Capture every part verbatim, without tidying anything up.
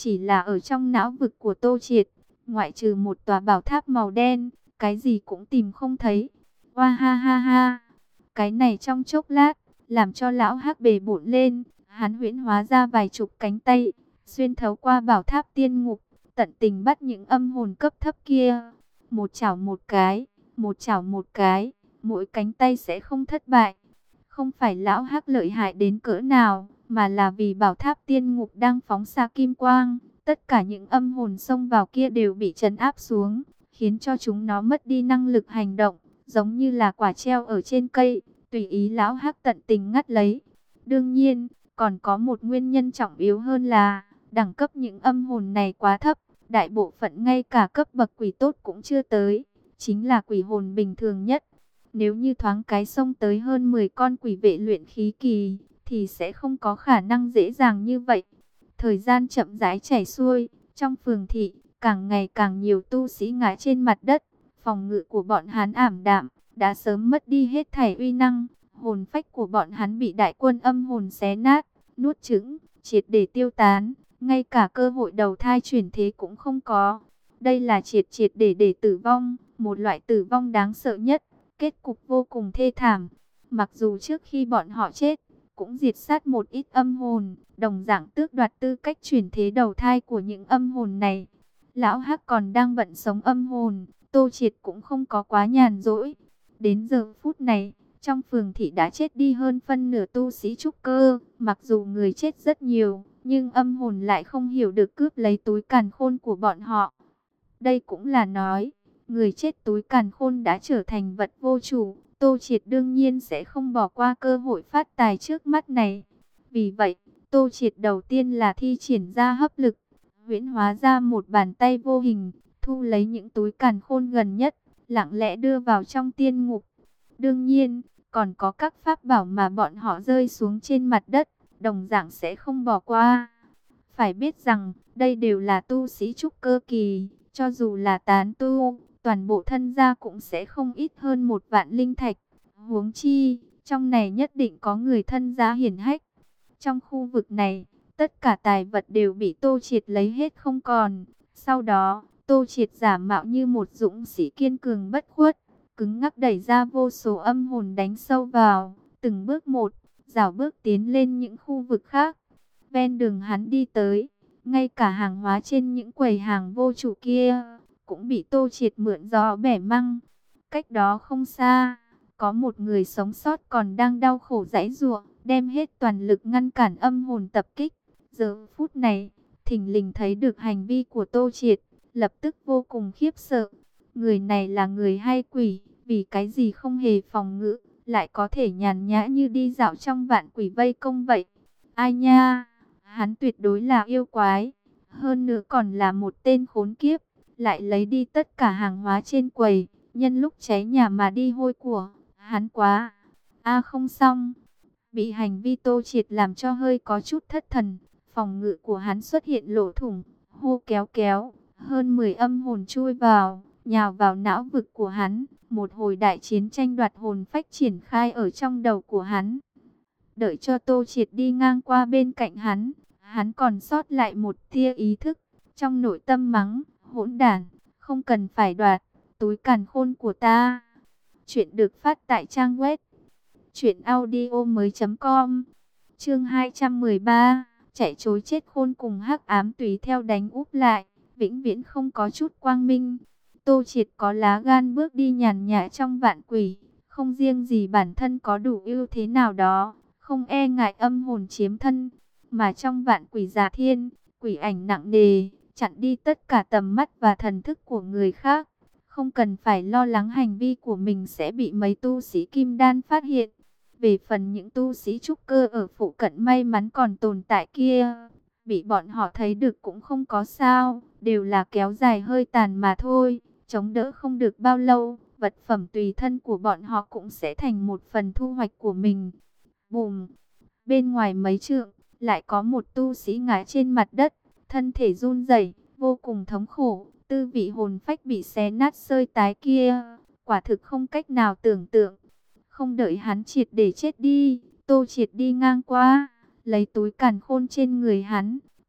Chỉ là ở trong não vực của Tô Triệt, ngoại trừ một tòa bảo tháp màu đen, cái gì cũng tìm không thấy. Oa ha ha ha, cái này trong chốc lát, làm cho lão hắc bề bộn lên, hắn huyễn hóa ra vài chục cánh tay, xuyên thấu qua bảo tháp tiên ngục, tận tình bắt những âm hồn cấp thấp kia. Một chảo một cái, một chảo một cái, mỗi cánh tay sẽ không thất bại. Không phải lão hắc lợi hại đến cỡ nào, mà là vì bảo tháp tiên ngục đang phóng xa kim quang. Tất cả những âm hồn xông vào kia đều bị trấn áp xuống, khiến cho chúng nó mất đi năng lực hành động, giống như là quả treo ở trên cây, tùy ý lão hắc tận tình ngắt lấy. Đương nhiên, còn có một nguyên nhân trọng yếu hơn là, đẳng cấp những âm hồn này quá thấp, đại bộ phận ngay cả cấp bậc quỷ tốt cũng chưa tới, chính là quỷ hồn bình thường nhất. Nếu như thoáng cái xông tới hơn mười con quỷ vệ luyện khí kỳ, thì sẽ không có khả năng dễ dàng như vậy. Thời gian chậm rãi chảy xuôi, trong phường thị, càng ngày càng nhiều tu sĩ ngã trên mặt đất. Phòng ngự của bọn hắn ảm đạm, đã sớm mất đi hết thảy uy năng. Hồn phách của bọn hắn bị đại quân âm hồn xé nát, nuốt chửng, triệt để tiêu tán. Ngay cả cơ hội đầu thai chuyển thế cũng không có. Đây là triệt triệt để để tử vong, một loại tử vong đáng sợ nhất. Kết cục vô cùng thê thảm. Mặc dù trước khi bọn họ chết, cũng diệt sát một ít âm hồn, đồng dạng tước đoạt tư cách chuyển thế đầu thai của những âm hồn này. Lão Hắc còn đang bận sống âm hồn, Tô Triệt cũng không có quá nhàn rỗi. Đến giờ phút này, trong phường thị đã chết đi hơn phân nửa tu sĩ trúc cơ, mặc dù người chết rất nhiều, nhưng âm hồn lại không hiểu được cướp lấy túi càn khôn của bọn họ. Đây cũng là nói, người chết túi càn khôn đã trở thành vật vô chủ. Tô Triệt đương nhiên sẽ không bỏ qua cơ hội phát tài trước mắt này. Vì vậy, Tô Triệt đầu tiên là thi triển ra hấp lực, huyễn hóa ra một bàn tay vô hình, thu lấy những túi càn khôn gần nhất, lặng lẽ đưa vào trong tiên ngục. Đương nhiên, còn có các pháp bảo mà bọn họ rơi xuống trên mặt đất, đồng dạng sẽ không bỏ qua. Phải biết rằng, đây đều là tu sĩ trúc cơ kỳ, cho dù là tán tu, toàn bộ thân gia cũng sẽ không ít hơn một vạn linh thạch. Huống chi, trong này nhất định có người thân gia hiển hách. Trong khu vực này, tất cả tài vật đều bị Tô Triệt lấy hết không còn. Sau đó, Tô Triệt giả mạo như một dũng sĩ kiên cường bất khuất, cứng ngắc đẩy ra vô số âm hồn đánh sâu vào, từng bước một, rảo bước tiến lên những khu vực khác. Ven đường hắn đi tới, ngay cả hàng hóa trên những quầy hàng vô chủ kia cũng bị Tô Triệt mượn gió bẻ măng. Cách đó không xa, có một người sống sót còn đang đau khổ giãy giụa, đem hết toàn lực ngăn cản âm hồn tập kích. Giờ phút này, thình lình thấy được hành vi của Tô Triệt, lập tức vô cùng khiếp sợ. Người này là người hay quỷ, vì cái gì không hề phòng ngự, lại có thể nhàn nhã như đi dạo trong vạn quỷ vây công vậy. Ai nha, hắn tuyệt đối là yêu quái, hơn nữa còn là một tên khốn kiếp, lại lấy đi tất cả hàng hóa trên quầy, nhân lúc cháy nhà mà đi hôi của, hắn quá. A không xong, bị hành vi Tô Triệt làm cho hơi có chút thất thần, phòng ngự của hắn xuất hiện lỗ thủng, hô kéo kéo, hơn mười âm hồn chui vào, nhào vào não vực của hắn, một hồi đại chiến tranh đoạt hồn phách triển khai ở trong đầu của hắn. Đợi cho Tô Triệt đi ngang qua bên cạnh hắn, hắn còn sót lại một tia ý thức, trong nội tâm mắng, hỗn đản, không cần phải đoạt túi càn khôn của ta. Chuyện được phát tại trang web truyện audio mới.com. Chương hai trăm mười ba, chạy trối chết khôn cùng hắc ám tùy theo đánh úp lại, vĩnh viễn không có chút quang minh. Tô Triệt có lá gan bước đi nhàn nhã trong vạn quỷ, không riêng gì bản thân có đủ ưu thế nào đó, không e ngại âm hồn chiếm thân, mà trong vạn quỷ giả thiên, quỷ ảnh nặng nề, chặn đi tất cả tầm mắt và thần thức của người khác. Không cần phải lo lắng hành vi của mình sẽ bị mấy tu sĩ kim đan phát hiện. Về phần những tu sĩ trúc cơ ở phụ cận may mắn còn tồn tại kia, bị bọn họ thấy được cũng không có sao, đều là kéo dài hơi tàn mà thôi, chống đỡ không được bao lâu, vật phẩm tùy thân của bọn họ cũng sẽ thành một phần thu hoạch của mình. Bùm! Bên ngoài mấy trượng, lại có một tu sĩ ngã trên mặt đất, thân thể run rẩy, vô cùng thống khổ, tư vị hồn phách bị xé nát xơi tái kia, quả thực không cách nào tưởng tượng. Không đợi hắn triệt để chết đi, Tô Triệt đi ngang qua, lấy túi càn khôn trên người hắn,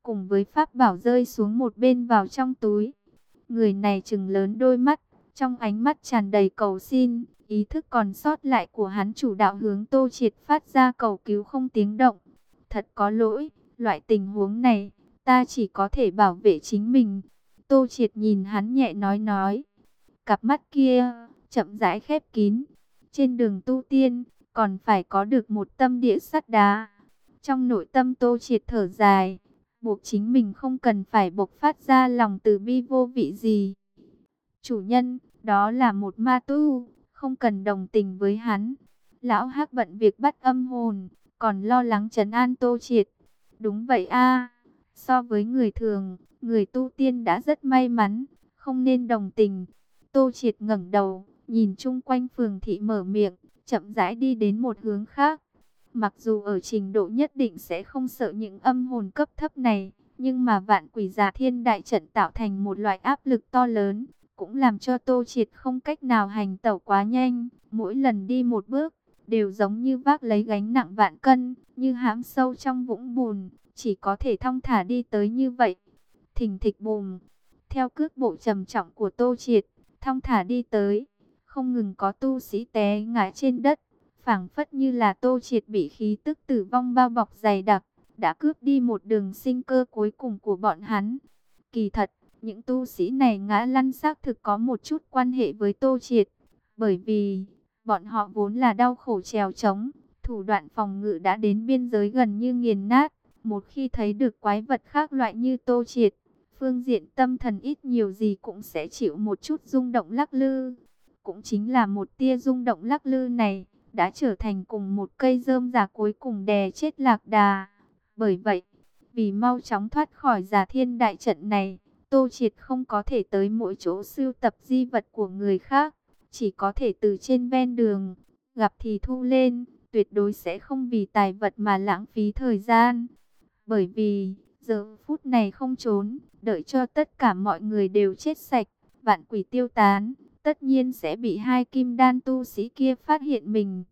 cùng với pháp bảo rơi xuống một bên vào trong túi. Người này trừng lớn đôi mắt, trong ánh mắt tràn đầy cầu xin, ý thức còn sót lại của hắn chủ đạo hướng Tô Triệt phát ra cầu cứu không tiếng động. Thật có lỗi, loại tình huống này, ta chỉ có thể bảo vệ chính mình. Tô Triệt nhìn hắn nhẹ nói nói. Cặp mắt kia, chậm rãi khép kín. Trên đường tu tiên, còn phải có được một tâm địa sắt đá. Trong nội tâm Tô Triệt thở dài, buộc chính mình không cần phải bộc phát ra lòng từ bi vô vị gì. Chủ nhân, đó là một ma tu, không cần đồng tình với hắn. Lão Hắc bận việc bắt âm hồn, còn lo lắng trấn an Tô Triệt. Đúng vậy a, so với người thường, người tu tiên đã rất may mắn, không nên đồng tình. Tô Triệt ngẩng đầu, nhìn chung quanh phường thị mở miệng, chậm rãi đi đến một hướng khác. Mặc dù ở trình độ nhất định sẽ không sợ những âm hồn cấp thấp này, nhưng mà vạn quỷ giả thiên đại trận tạo thành một loại áp lực to lớn, cũng làm cho Tô Triệt không cách nào hành tẩu quá nhanh. Mỗi lần đi một bước, đều giống như vác lấy gánh nặng vạn cân, như hãm sâu trong vũng bùn, chỉ có thể thong thả đi tới như vậy. Thình thịch bùm, theo cước bộ trầm trọng của Tô Triệt, thong thả đi tới, không ngừng có tu sĩ té ngã trên đất, phảng phất như là Tô Triệt bị khí tức tử vong bao bọc dày đặc, đã cướp đi một đường sinh cơ cuối cùng của bọn hắn. Kỳ thật, những tu sĩ này ngã lăn xác thực có một chút quan hệ với Tô Triệt, bởi vì bọn họ vốn là đau khổ trèo trống, thủ đoạn phòng ngự đã đến biên giới gần như nghiền nát. Một khi thấy được quái vật khác loại như Tô Triệt, phương diện tâm thần ít nhiều gì cũng sẽ chịu một chút rung động lắc lư. Cũng chính là một tia rung động lắc lư này, đã trở thành cùng một cây rơm rả cuối cùng đè chết lạc đà. Bởi vậy, vì mau chóng thoát khỏi giả thiên đại trận này, Tô Triệt không có thể tới mỗi chỗ sưu tập di vật của người khác, chỉ có thể từ trên ven đường, gặp thì thu lên, tuyệt đối sẽ không vì tài vật mà lãng phí thời gian. Bởi vì, giờ phút này không trốn, đợi cho tất cả mọi người đều chết sạch, vạn quỷ tiêu tán, tất nhiên sẽ bị hai kim đan tu sĩ kia phát hiện mình.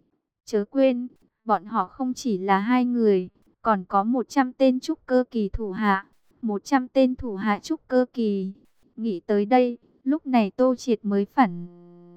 Chớ quên, bọn họ không chỉ là hai người, còn có một trăm tên trúc cơ kỳ thủ hạ, một trăm tên thủ hạ trúc cơ kỳ. Nghĩ tới đây, lúc này Tô Triệt mới phản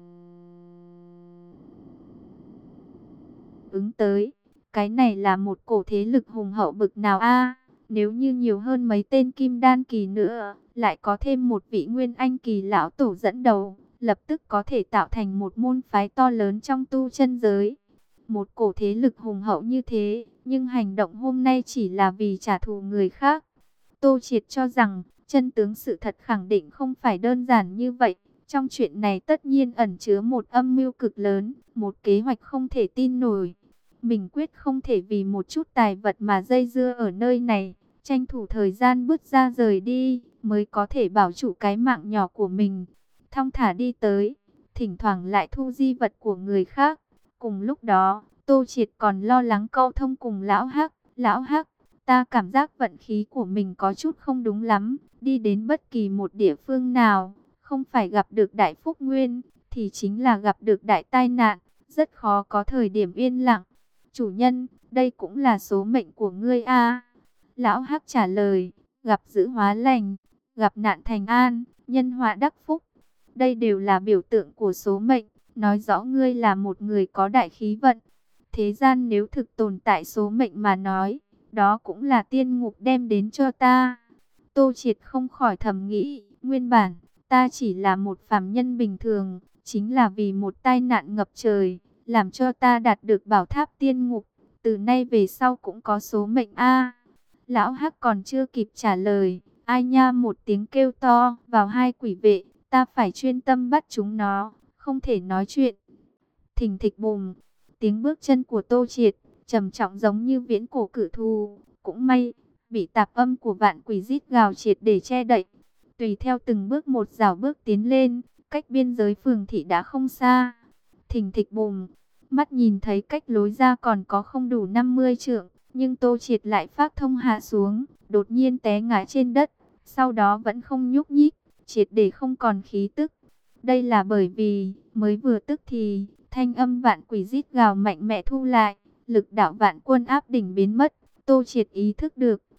ứng tới. Cái này là một cổ thế lực hùng hậu bực nào a? Nếu như nhiều hơn mấy tên kim đan kỳ nữa, lại có thêm một vị nguyên anh kỳ lão tổ dẫn đầu, lập tức có thể tạo thành một môn phái to lớn trong tu chân giới. Một cổ thế lực hùng hậu như thế, nhưng hành động hôm nay chỉ là vì trả thù người khác. Tô Triệt cho rằng, chân tướng sự thật khẳng định không phải đơn giản như vậy. Trong chuyện này tất nhiên ẩn chứa một âm mưu cực lớn, một kế hoạch không thể tin nổi. Mình quyết không thể vì một chút tài vật mà dây dưa ở nơi này, tranh thủ thời gian bước ra rời đi, mới có thể bảo trụ cái mạng nhỏ của mình. Thong thả đi tới, thỉnh thoảng lại thu di vật của người khác. Cùng lúc đó, Tô Triệt còn lo lắng câu thông cùng Lão Hắc. Lão Hắc, ta cảm giác vận khí của mình có chút không đúng lắm, đi đến bất kỳ một địa phương nào, không phải gặp được đại phúc nguyên, thì chính là gặp được đại tai nạn, rất khó có thời điểm yên lặng. Chủ nhân, đây cũng là số mệnh của ngươi a. Lão Hắc trả lời, gặp dữ hóa lành, gặp nạn thành an, nhân họa đắc phúc. Đây đều là biểu tượng của số mệnh, nói rõ ngươi là một người có đại khí vận. Thế gian nếu thực tồn tại số mệnh mà nói, đó cũng là tiên ngục đem đến cho ta. Tô Triệt không khỏi thầm nghĩ, nguyên bản, ta chỉ là một phàm nhân bình thường, chính là vì một tai nạn ngập trời, làm cho ta đạt được bảo tháp tiên ngục, từ nay về sau cũng có số mệnh a. Lão Hắc còn chưa kịp trả lời, ai nha một tiếng kêu to, vào hai quỷ vệ, ta phải chuyên tâm bắt chúng nó, không thể nói chuyện. Thình thịch bùm, tiếng bước chân của Tô Triệt, trầm trọng giống như viễn cổ cự thú, cũng may, bị tạp âm của vạn quỷ rít gào triệt để che đậy. Tùy theo từng bước một rảo bước tiến lên, cách biên giới phường thị đã không xa. Thình thịch bùm, mắt nhìn thấy cách lối ra còn có không đủ năm mươi trượng, nhưng Tô Triệt lại phát thông hạ xuống, đột nhiên té ngã trên đất, sau đó vẫn không nhúc nhích, triệt để không còn khí tức. Đây là bởi vì, mới vừa tức thì, thanh âm vạn quỷ rít gào mạnh mẽ thu lại, lực đạo vạn quân áp đỉnh biến mất. Tô Triệt ý thức được,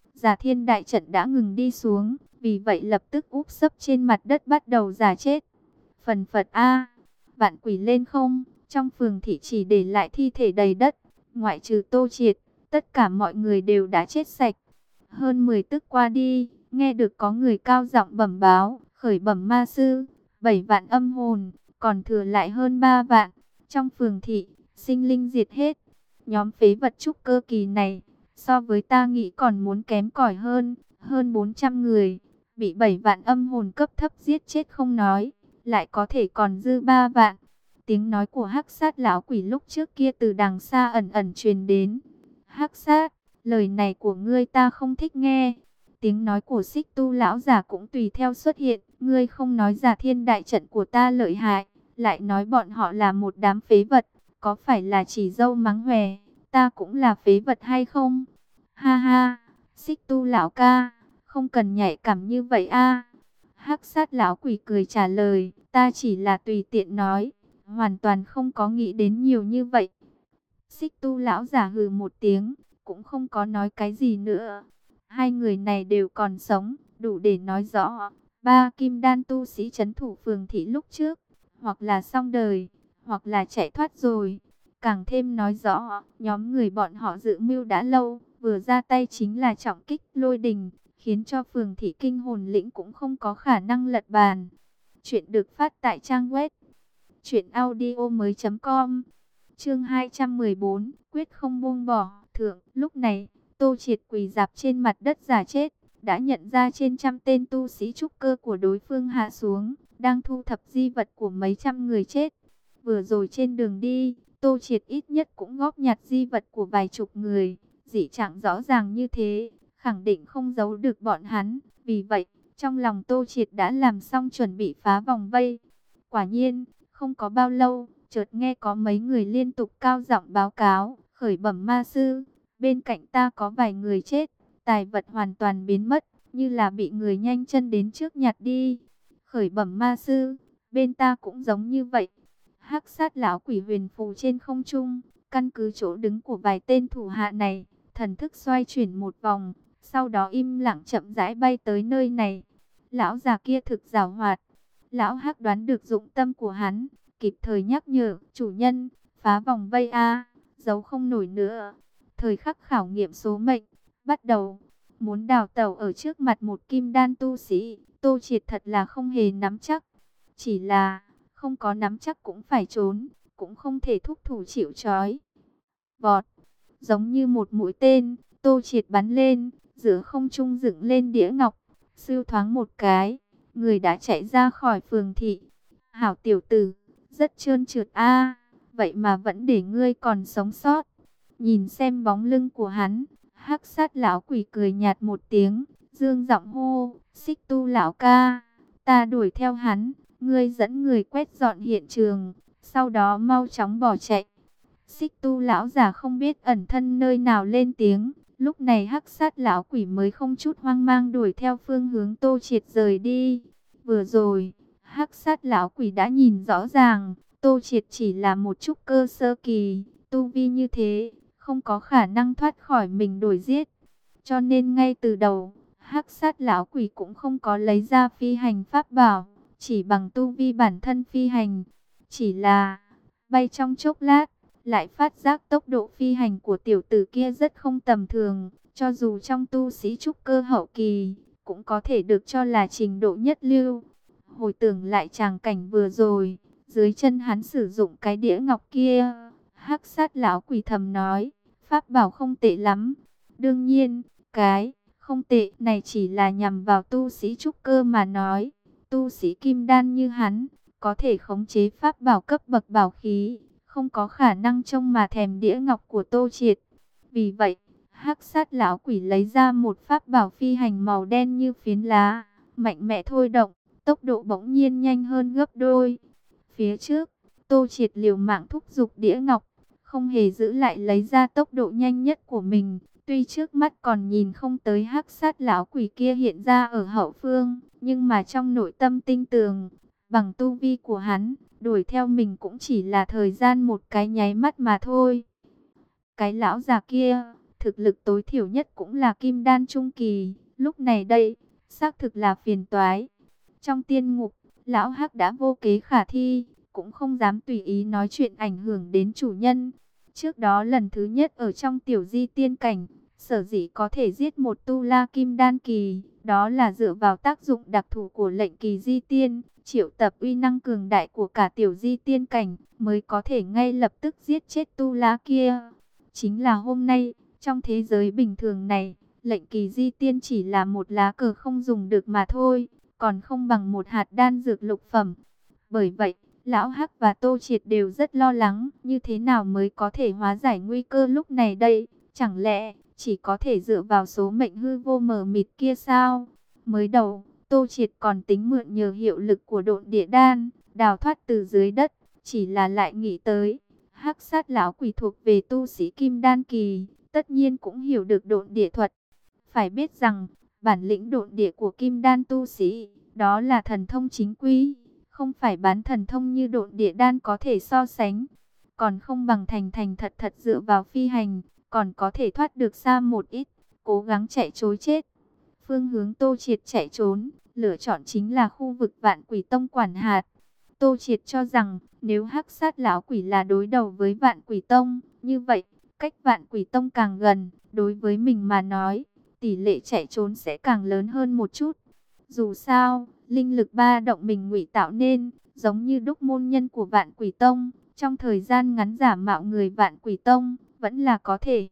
Giả Thiên đại trận đã ngừng đi xuống, vì vậy lập tức úp sấp trên mặt đất bắt đầu giả chết. Phần phật a, vạn quỷ lên không, trong phường thị chỉ để lại thi thể đầy đất, ngoại trừ Tô Triệt, tất cả mọi người đều đã chết sạch. Hơn mười tức qua đi, nghe được có người cao giọng bẩm báo, khởi bẩm ma sư, bảy vạn âm hồn, còn thừa lại hơn ba vạn. Trong phường thị, sinh linh diệt hết. Nhóm phế vật trúc cơ kỳ này, so với ta nghĩ còn muốn kém cỏi hơn, hơn bốn trăm người, bị bảy vạn âm hồn cấp thấp giết chết không nói, lại có thể còn dư ba vạn. Tiếng nói của Hắc Sát lão quỷ lúc trước kia từ đằng xa ẩn ẩn truyền đến. Hắc Sát, lời này của ngươi ta không thích nghe. Tiếng nói của Xích Tu lão giả cũng tùy theo xuất hiện. Ngươi không nói Giả Thiên đại trận của ta lợi hại, lại nói bọn họ là một đám phế vật, có phải là chỉ dâu mắng hòe, ta cũng là phế vật hay không? Ha ha, Xích Tu lão ca, không cần nhạy cảm như vậy a. Hắc Sát lão quỷ cười trả lời, ta chỉ là tùy tiện nói, hoàn toàn không có nghĩ đến nhiều như vậy. Xích Tu lão giả hừ một tiếng, cũng không có nói cái gì nữa. Hai người này đều còn sống, đủ để nói rõ, ba kim đan tu sĩ trấn thủ phường thị lúc trước, hoặc là xong đời, hoặc là chạy thoát rồi. Càng thêm nói rõ, nhóm người bọn họ dự mưu đã lâu, vừa ra tay chính là trọng kích lôi đình, khiến cho phường thị kinh hồn lĩnh cũng không có khả năng lật bàn. Chuyện được phát tại trang web truyện audio mới chấm com. Chương hai trăm mười bốn, quyết không buông bỏ. Thượng, lúc này, Tô Triệt quỳ dạp trên mặt đất giả chết, đã nhận ra trên trăm tên tu sĩ trúc cơ của đối phương hạ xuống, đang thu thập di vật của mấy trăm người chết. Vừa rồi trên đường đi, Tô Triệt ít nhất cũng góp nhặt di vật của vài chục người, dị trạng rõ ràng như thế, khẳng định không giấu được bọn hắn. Vì vậy, trong lòng Tô Triệt đã làm xong chuẩn bị phá vòng vây. Quả nhiên, không có bao lâu, chợt nghe có mấy người liên tục cao giọng báo cáo, khởi bẩm ma sư, bên cạnh ta có vài người chết, tài vật hoàn toàn biến mất, như là bị người nhanh chân đến trước nhặt đi. Khởi bẩm ma sư, bên ta cũng giống như vậy. Hắc Sát lão quỷ huyền phù trên không trung, căn cứ chỗ đứng của vài tên thủ hạ này, thần thức xoay chuyển một vòng, sau đó im lặng chậm rãi bay tới nơi này. Lão già kia thực giàu hoạt, lão Hắc đoán được dụng tâm của hắn, kịp thời nhắc nhở, chủ nhân, phá vòng vây a, giấu không nổi nữa. Thời khắc khảo nghiệm số mệnh, bắt đầu. Muốn đào tẩu ở trước mặt một kim đan tu sĩ, Tô Triệt thật là không hề nắm chắc. Chỉ là, không có nắm chắc cũng phải trốn, cũng không thể thúc thủ chịu trói. Vọt, giống như một mũi tên, Tô Triệt bắn lên, giữa không trung dựng lên đĩa ngọc, siêu thoáng một cái, người đã chạy ra khỏi phường thị. Hảo tiểu tử, rất trơn trượt a, vậy mà vẫn để ngươi còn sống sót. Nhìn xem bóng lưng của hắn, Hắc Sát lão quỷ cười nhạt một tiếng, dương giọng hô, Xích Tu lão ca, ta đuổi theo hắn, ngươi dẫn người quét dọn hiện trường, sau đó mau chóng bỏ chạy. Xích Tu lão già không biết ẩn thân nơi nào lên tiếng, lúc này Hắc Sát lão quỷ mới không chút hoang mang đuổi theo phương hướng Tô Triệt rời đi. Vừa rồi, Hắc Sát lão quỷ đã nhìn rõ ràng, Tô Triệt chỉ là một trúc cơ sơ kỳ, tu vi như thế, không có khả năng thoát khỏi mình đuổi giết. Cho nên ngay từ đầu, Hắc Sát lão quỷ cũng không có lấy ra phi hành pháp bảo, chỉ bằng tu vi bản thân phi hành. Chỉ là bay trong chốc lát, lại phát giác tốc độ phi hành của tiểu tử kia rất không tầm thường, cho dù trong tu sĩ trúc cơ hậu kỳ, cũng có thể được cho là trình độ nhất lưu. Hồi tưởng lại tràng cảnh vừa rồi, dưới chân hắn sử dụng cái đĩa ngọc kia, Hắc Sát lão quỷ thầm nói, pháp bảo không tệ lắm. Đương nhiên, cái không tệ này chỉ là nhằm vào tu sĩ trúc cơ mà nói. Tu sĩ kim đan như hắn, có thể khống chế pháp bảo cấp bậc bảo khí, không có khả năng trông mà thèm đĩa ngọc của Tô Triệt. Vì vậy, Hắc Sát lão quỷ lấy ra một pháp bảo phi hành màu đen như phiến lá, mạnh mẽ thôi động, tốc độ bỗng nhiên nhanh hơn gấp đôi. Phía trước, Tô Triệt liều mạng thúc giục đĩa ngọc, không hề giữ lại lấy ra tốc độ nhanh nhất của mình. Tuy trước mắt còn nhìn không tới Hắc Sát lão quỷ kia hiện ra ở hậu phương, nhưng mà trong nội tâm tinh tường, bằng tu vi của hắn, đuổi theo mình cũng chỉ là thời gian một cái nháy mắt mà thôi. Cái lão già kia, thực lực tối thiểu nhất cũng là kim đan trung kỳ, lúc này đây, xác thực là phiền toái. Trong tiên ngục, lão Hắc đã vô kế khả thi, cũng không dám tùy ý nói chuyện ảnh hưởng đến chủ nhân. Trước đó lần thứ nhất ở trong tiểu di tiên cảnh, sở dĩ có thể giết một tu la kim đan kỳ, đó là dựa vào tác dụng đặc thù của lệnh kỳ di tiên, triệu tập uy năng cường đại của cả tiểu di tiên cảnh, mới có thể ngay lập tức giết chết tu la kia. Chính là hôm nay, trong thế giới bình thường này, lệnh kỳ di tiên chỉ là một lá cờ không dùng được mà thôi, còn không bằng một hạt đan dược lục phẩm. Bởi vậy, Lão Hắc và Tô Triệt đều rất lo lắng, như thế nào mới có thể hóa giải nguy cơ lúc này đây? Chẳng lẽ chỉ có thể dựa vào số mệnh hư vô mờ mịt kia sao? Mới đầu, Tô Triệt còn tính mượn nhờ hiệu lực của độn địa đan, đào thoát từ dưới đất, chỉ là lại nghĩ tới, Hắc Sát lão quỷ thuộc về tu sĩ kim đan kỳ, tất nhiên cũng hiểu được độn địa thuật. Phải biết rằng, bản lĩnh độn địa của kim đan tu sĩ, đó là thần thông chính quy, không phải bán thần thông như độn địa đan có thể so sánh. Còn không bằng thành thành thật thật dựa vào phi hành, còn có thể thoát được xa một ít, cố gắng chạy trối chết. Phương hướng Tô Triệt chạy trốn, lựa chọn chính là khu vực Vạn Quỷ Tông quản hạt. Tô Triệt cho rằng, nếu Hắc Sát lão quỷ là đối đầu với Vạn Quỷ Tông, như vậy, cách Vạn Quỷ Tông càng gần, đối với mình mà nói, tỷ lệ chạy trốn sẽ càng lớn hơn một chút. Dù sao, linh lực ba động mình ngụy tạo nên, giống như đúc môn nhân của Vạn Quỷ Tông, trong thời gian ngắn giả mạo người Vạn Quỷ Tông, vẫn là có thể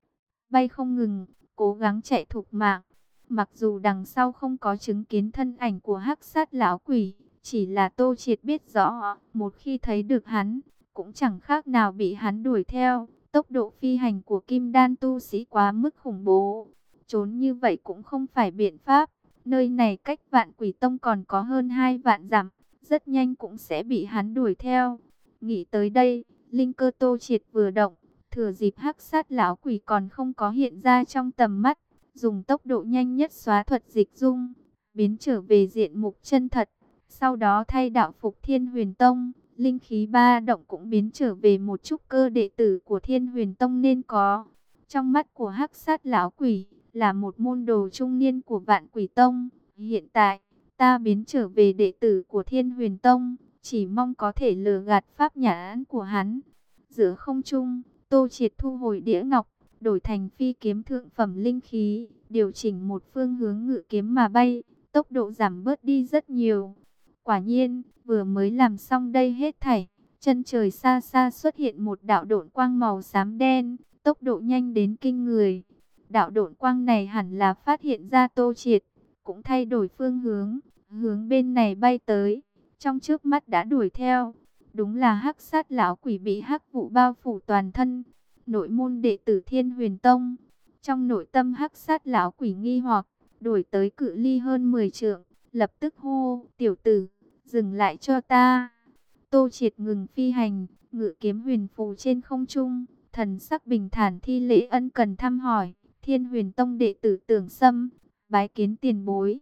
bay không ngừng, cố gắng chạy thục mạng. Mặc dù đằng sau không có chứng kiến thân ảnh của Hắc Sát lão quỷ, chỉ là Tô Triệt biết rõ, một khi thấy được hắn, cũng chẳng khác nào bị hắn đuổi theo. Tốc độ phi hành của kim đan tu sĩ quá mức khủng bố, trốn như vậy cũng không phải biện pháp. Nơi này cách Vạn Quỷ Tông còn có hơn hai vạn dặm, rất nhanh cũng sẽ bị hắn đuổi theo. Nghĩ tới đây, linh cơ Tô Triệt vừa động, thừa dịp Hắc Sát lão quỷ còn không có hiện ra trong tầm mắt, dùng tốc độ nhanh nhất xóa thuật dịch dung, biến trở về diện mục chân thật. Sau đó thay đạo phục Thiên Huyền Tông, linh khí ba động cũng biến trở về một trúc cơ đệ tử của Thiên Huyền Tông nên có. Trong mắt của Hắc Sát lão quỷ, là một môn đồ trung niên của Vạn Quỷ Tông. Hiện tại, ta biến trở về đệ tử của Thiên Huyền Tông, chỉ mong có thể lừa gạt pháp nhãn của hắn. Giữa không trung, Tô Triệt thu hồi đĩa ngọc, đổi thành phi kiếm thượng phẩm linh khí, điều chỉnh một phương hướng ngự kiếm mà bay, tốc độ giảm bớt đi rất nhiều. Quả nhiên, vừa mới làm xong đây hết thảy, chân trời xa xa xuất hiện một đạo độn quang màu xám đen, tốc độ nhanh đến kinh người. Đạo độn quang này hẳn là phát hiện ra Tô Triệt, cũng thay đổi phương hướng, hướng bên này bay tới, trong trước mắt đã đuổi theo. Đúng là Hắc Sát lão quỷ bị hắc vụ bao phủ toàn thân, nội môn đệ tử Thiên Huyền Tông. Trong nội tâm Hắc Sát lão quỷ nghi hoặc, đuổi tới cự ly hơn mười trượng, lập tức hô, tiểu tử, dừng lại cho ta. Tô Triệt ngừng phi hành, ngự kiếm huyền phù trên không trung, thần sắc bình thản thi lễ ân cần thăm hỏi. Thiên Huyền Tông đệ tử Tưởng Sâm, bái kiến tiền bối.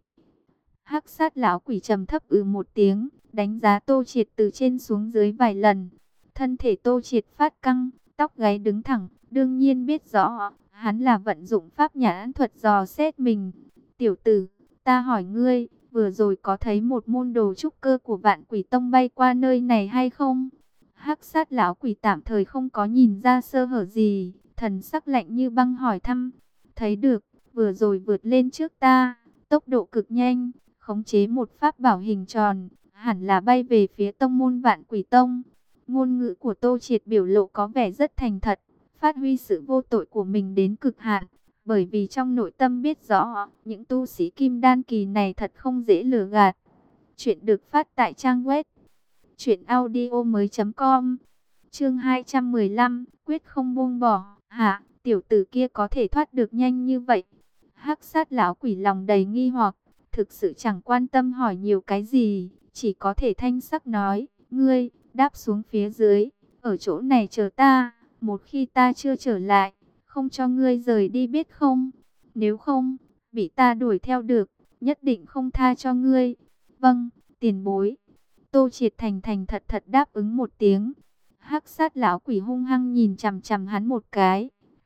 Hắc Sát lão quỷ trầm thấp ừ một tiếng, đánh giá Tô Triệt từ trên xuống dưới vài lần. Thân thể Tô Triệt phát căng, tóc gáy đứng thẳng, đương nhiên biết rõ, hắn là vận dụng pháp nhãn thuật dò xét mình. Tiểu tử, ta hỏi ngươi, vừa rồi có thấy một môn đồ trúc cơ của Vạn Quỷ Tông bay qua nơi này hay không? Hắc Sát lão quỷ tạm thời không có nhìn ra sơ hở gì, thần sắc lạnh như băng hỏi thăm. Thấy được, vừa rồi vượt lên trước ta, tốc độ cực nhanh, khống chế một pháp bảo hình tròn, hẳn là bay về phía tông môn Vạn Quỷ Tông. Ngôn ngữ của Tô Triệt biểu lộ có vẻ rất thành thật, phát huy sự vô tội của mình đến cực hạn, bởi vì trong nội tâm biết rõ, những tu sĩ kim đan kỳ này thật không dễ lừa gạt. Chuyện được phát tại trang web truyện audio mới chấm com. Chương hai trăm mười lăm, quyết không buông bỏ. Hả, tiểu tử kia có thể thoát được nhanh như vậy? Hắc Sát lão quỷ lòng đầy nghi hoặc, thực sự chẳng quan tâm hỏi nhiều cái gì, chỉ có thể thanh sắc nói, ngươi, đáp xuống phía dưới, ở chỗ này chờ ta, một khi ta chưa trở lại, không cho ngươi rời đi biết không? Nếu không, bị ta đuổi theo được, nhất định không tha cho ngươi. Vâng, tiền bối. Tô Triệt thành thành thật thật đáp ứng một tiếng. Hắc Sát lão quỷ hung hăng nhìn chằm chằm hắn một cái,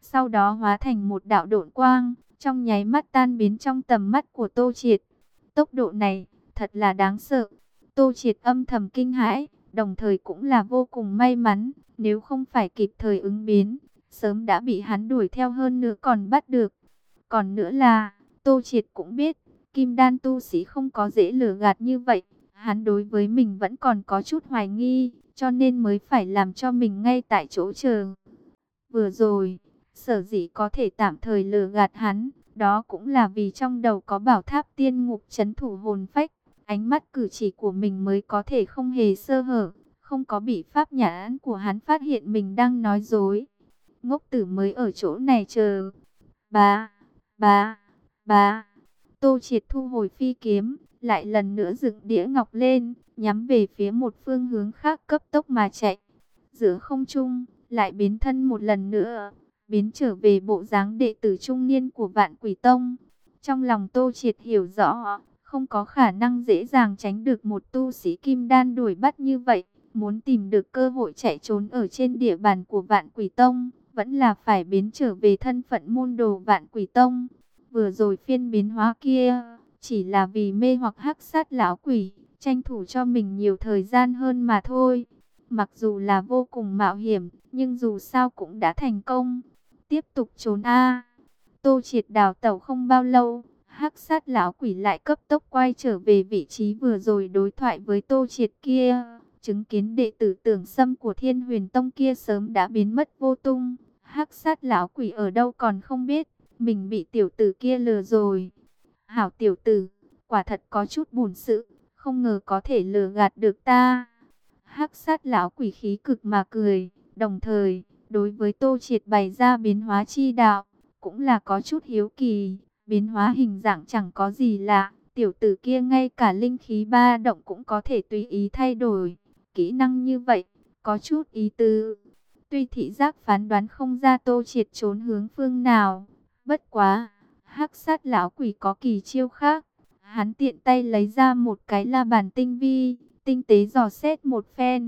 sau đó hóa thành một đạo độn quang, trong nháy mắt tan biến trong tầm mắt của Tô Triệt. Tốc độ này, thật là đáng sợ. Tô Triệt âm thầm kinh hãi, đồng thời cũng là vô cùng may mắn, nếu không phải kịp thời ứng biến, sớm đã bị hắn đuổi theo hơn nữa còn bắt được. Còn nữa là, Tô Triệt cũng biết, kim đan tu sĩ không có dễ lừa gạt như vậy, hắn đối với mình vẫn còn có chút hoài nghi, cho nên mới phải làm cho mình ngay tại chỗ chờ. Vừa rồi, sở dĩ có thể tạm thời lừa gạt hắn, đó cũng là vì trong đầu có bảo tháp tiên ngục trấn thủ hồn phách, ánh mắt cử chỉ của mình mới có thể không hề sơ hở, không có bị pháp nhãn của hắn phát hiện mình đang nói dối. Ngốc tử mới ở chỗ này chờ. Ba, ba, ba. Tô Triệt thu hồi phi kiếm, lại lần nữa dựng đĩa ngọc lên, nhắm về phía một phương hướng khác cấp tốc mà chạy. Giữa không trung, lại biến thân một lần nữa, biến trở về bộ dáng đệ tử trung niên của Vạn Quỷ Tông. Trong lòng Tô Triệt hiểu rõ, không có khả năng dễ dàng tránh được một tu sĩ kim đan đuổi bắt như vậy. Muốn tìm được cơ hội chạy trốn ở trên địa bàn của Vạn Quỷ Tông, vẫn là phải biến trở về thân phận môn đồ Vạn Quỷ Tông. Vừa rồi phiên biến hóa kia, chỉ là vì mê hoặc hắc sát lão quỷ, tranh thủ cho mình nhiều thời gian hơn mà thôi. Mặc dù là vô cùng mạo hiểm, nhưng dù sao cũng đã thành công. Tiếp tục trốn a. Tô Triệt đào tẩu không bao lâu, hắc sát lão quỷ lại cấp tốc quay trở về vị trí vừa rồi đối thoại với Tô Triệt kia. Chứng kiến đệ tử Tưởng Sâm của Thiên Huyền Tông kia sớm đã biến mất vô tung. Hắc sát lão quỷ ở đâu còn không biết, mình bị tiểu tử kia lừa rồi. Hảo tiểu tử, quả thật có chút buồn sự, không ngờ có thể lừa gạt được ta. Hắc sát lão quỷ khí cực mà cười, đồng thời, đối với Tô Triệt bày ra biến hóa chi đạo, cũng là có chút hiếu kỳ. Biến hóa hình dạng chẳng có gì lạ, tiểu tử kia ngay cả linh khí ba động cũng có thể tùy ý thay đổi. Kỹ năng như vậy, có chút ý tứ. Tuy thị giác phán đoán không ra Tô Triệt trốn hướng phương nào, bất quá, hắc sát lão quỷ có kỳ chiêu khác. Hắn tiện tay lấy ra một cái la bàn tinh vi, tinh tế dò xét một phen.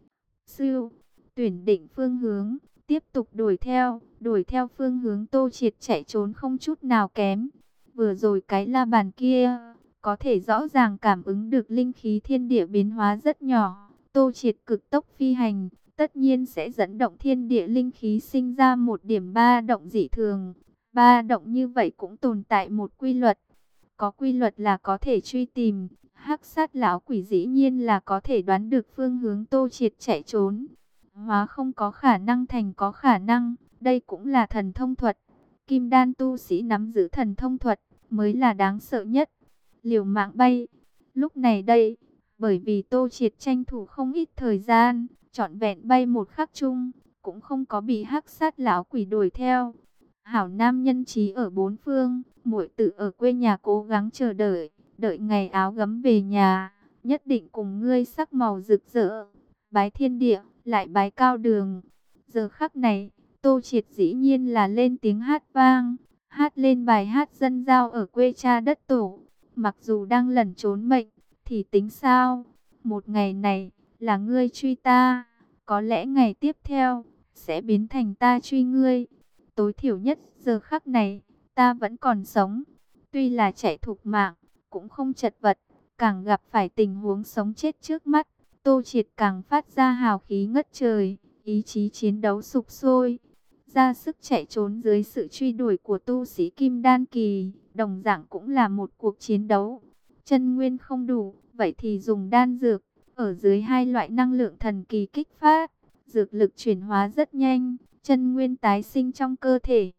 Sư, tuyển định phương hướng, tiếp tục đuổi theo, đuổi theo phương hướng Tô Triệt chạy trốn không chút nào kém. Vừa rồi cái la bàn kia, có thể rõ ràng cảm ứng được linh khí thiên địa biến hóa rất nhỏ. Tô Triệt cực tốc phi hành, tất nhiên sẽ dẫn động thiên địa linh khí sinh ra một điểm ba động dị thường. Ba động như vậy cũng tồn tại một quy luật. Có quy luật là có thể truy tìm. Hắc sát lão quỷ dĩ nhiên là có thể đoán được phương hướng Tô Triệt chạy trốn. Hóa không có khả năng thành có khả năng. Đây cũng là thần thông thuật. Kim đan tu sĩ nắm giữ thần thông thuật mới là đáng sợ nhất. Liều mạng bay. Lúc này đây, bởi vì Tô Triệt tranh thủ không ít thời gian, trọn vẹn bay một khắc chung, cũng không có bị hắc sát lão quỷ đuổi theo. Hảo nam nhân trí ở bốn phương, muội tử ở quê nhà cố gắng chờ đợi, đợi ngày áo gấm về nhà, nhất định cùng ngươi sắc màu rực rỡ. Bái thiên địa, lại bái cao đường. Giờ khắc này, Tô Triệt dĩ nhiên là lên tiếng hát vang, hát lên bài hát dân giao ở quê cha đất tổ. Mặc dù đang lẩn trốn mệnh, thì tính sao? Một ngày này, là ngươi truy ta, có lẽ ngày tiếp theo, sẽ biến thành ta truy ngươi. Tối thiểu nhất, giờ khắc này, ta vẫn còn sống. Tuy là chạy thục mạng, cũng không chật vật, càng gặp phải tình huống sống chết trước mắt. Tô Triệt càng phát ra hào khí ngất trời, ý chí chiến đấu sục sôi, ra sức chạy trốn dưới sự truy đuổi của tu sĩ Kim Đan Kỳ, đồng dạng cũng là một cuộc chiến đấu. Chân nguyên không đủ, vậy thì dùng đan dược, ở dưới hai loại năng lượng thần kỳ kích phát, dược lực chuyển hóa rất nhanh, chân nguyên tái sinh trong cơ thể.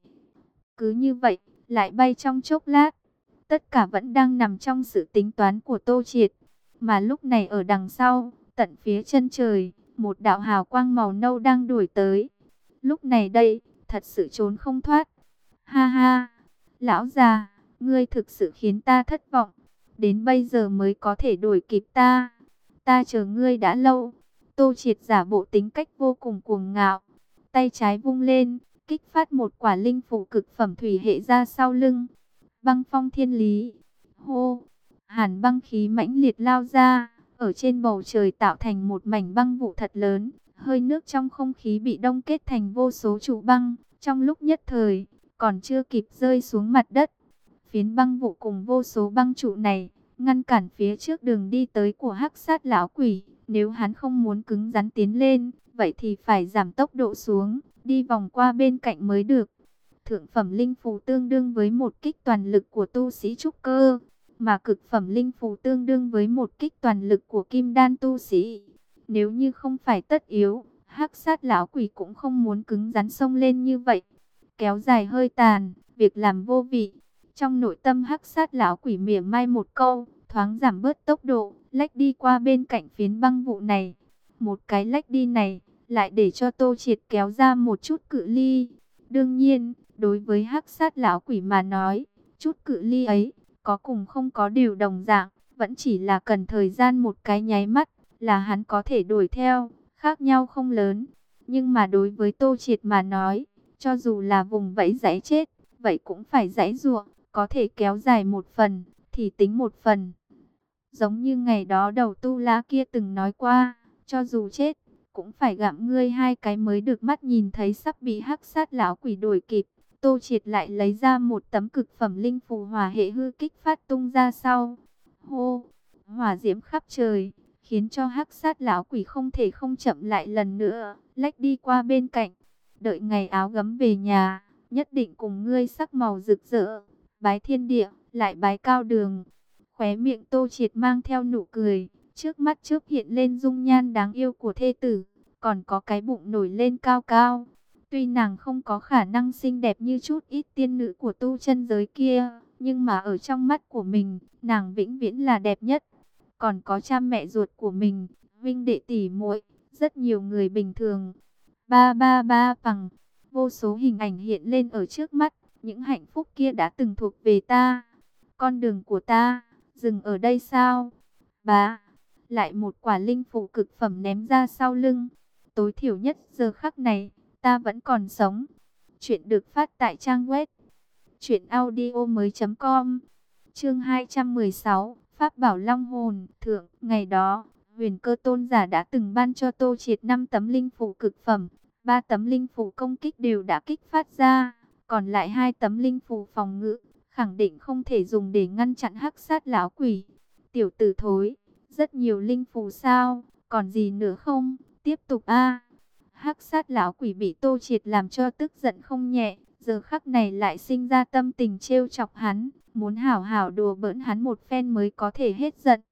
Cứ như vậy, lại bay trong chốc lát, tất cả vẫn đang nằm trong sự tính toán của Tô Triệt. Mà lúc này ở đằng sau, tận phía chân trời, một đạo hào quang màu nâu đang đuổi tới. Lúc này đây, thật sự trốn không thoát. Ha ha, lão già, ngươi thực sự khiến ta thất vọng. Đến bây giờ mới có thể đuổi kịp ta. Ta chờ ngươi đã lâu. Tô Triệt giả bộ tính cách vô cùng cuồng ngạo. Tay trái vung lên, kích phát một quả linh phủ cực phẩm thủy hệ ra sau lưng. Băng phong thiên lý. Hô, hàn băng khí mãnh liệt lao ra. Ở trên bầu trời tạo thành một mảnh băng vụ thật lớn. Hơi nước trong không khí bị đông kết thành vô số trụ băng. Trong lúc nhất thời, còn chưa kịp rơi xuống mặt đất, phiến băng vụ cùng vô số băng trụ này ngăn cản phía trước đường đi tới của Hắc Sát lão quỷ. Nếu hắn không muốn cứng rắn tiến lên, vậy thì phải giảm tốc độ xuống, đi vòng qua bên cạnh mới được. Thượng phẩm linh phù tương đương với một kích toàn lực của tu sĩ trúc cơ, mà cực phẩm linh phù tương đương với một kích toàn lực của kim đan tu sĩ. Nếu như không phải tất yếu, Hắc Sát lão quỷ cũng không muốn cứng rắn xông lên như vậy. Kéo dài hơi tàn, việc làm vô vị. Trong nội tâm Hắc Sát lão quỷ mỉa mai một câu, thoáng giảm bớt tốc độ, lách đi qua bên cạnh phiến băng vụ này. Một cái lách đi này, lại để cho Tô Triệt kéo ra một chút cự ly. Đương nhiên, đối với Hắc Sát lão quỷ mà nói, chút cự ly ấy, có cùng không có điều đồng dạng, vẫn chỉ là cần thời gian một cái nháy mắt, là hắn có thể đuổi theo, khác nhau không lớn. Nhưng mà đối với Tô Triệt mà nói, cho dù là vùng vẫy giãy chết, vậy cũng phải giãy giụa, có thể kéo dài một phần, thì tính một phần. Giống như ngày đó đầu tu lá kia từng nói qua, cho dù chết, cũng phải gặm ngươi hai cái mới được. Mắt nhìn thấy sắp bị Hắc Sát lão quỷ đuổi kịp, Tô Triệt lại lấy ra một tấm cực phẩm linh phù hỏa hệ hư kích phát tung ra sau. Hô, hỏa diễm khắp trời, khiến cho Hắc Sát lão quỷ không thể không chậm lại lần nữa, lách đi qua bên cạnh. Đợi ngày áo gấm về nhà, nhất định cùng ngươi sắc màu rực rỡ, bái thiên địa, lại bái cao đường. Khóe miệng Tô Triệt mang theo nụ cười, trước mắt chớp hiện lên dung nhan đáng yêu của thê tử, còn có cái bụng nổi lên cao cao. Tuy nàng không có khả năng xinh đẹp như chút ít tiên nữ của tu chân giới kia, nhưng mà ở trong mắt của mình, nàng vĩnh viễn là đẹp nhất. Còn có cha mẹ ruột của mình, huynh đệ tỷ muội, rất nhiều người bình thường. Ba ba ba bằng, vô số hình ảnh hiện lên ở trước mắt, những hạnh phúc kia đã từng thuộc về ta. Con đường của ta, dừng ở đây sao? Bá, lại một quả linh phù cực phẩm ném ra sau lưng. Tối thiểu nhất giờ khắc này, ta vẫn còn sống. Chuyện được phát tại trang web truyện audio mới chấm com. Chương hai trăm mười sáu, Pháp bảo Long hồn. Thượng, ngày đó, Huyền Cơ tôn giả đã từng ban cho Tô Triệt năm tấm linh phù cực phẩm, ba tấm linh phù công kích đều đã kích phát ra, còn lại hai tấm linh phù phòng ngự, khẳng định không thể dùng để ngăn chặn Hắc Sát lão quỷ. Tiểu tử thối, rất nhiều linh phù sao, còn gì nữa không? Tiếp tục a. Hắc Sát lão quỷ bị Tô Triệt làm cho tức giận không nhẹ, giờ khắc này lại sinh ra tâm tình trêu chọc hắn, muốn hảo hảo đùa bỡn hắn một phen mới có thể hết giận.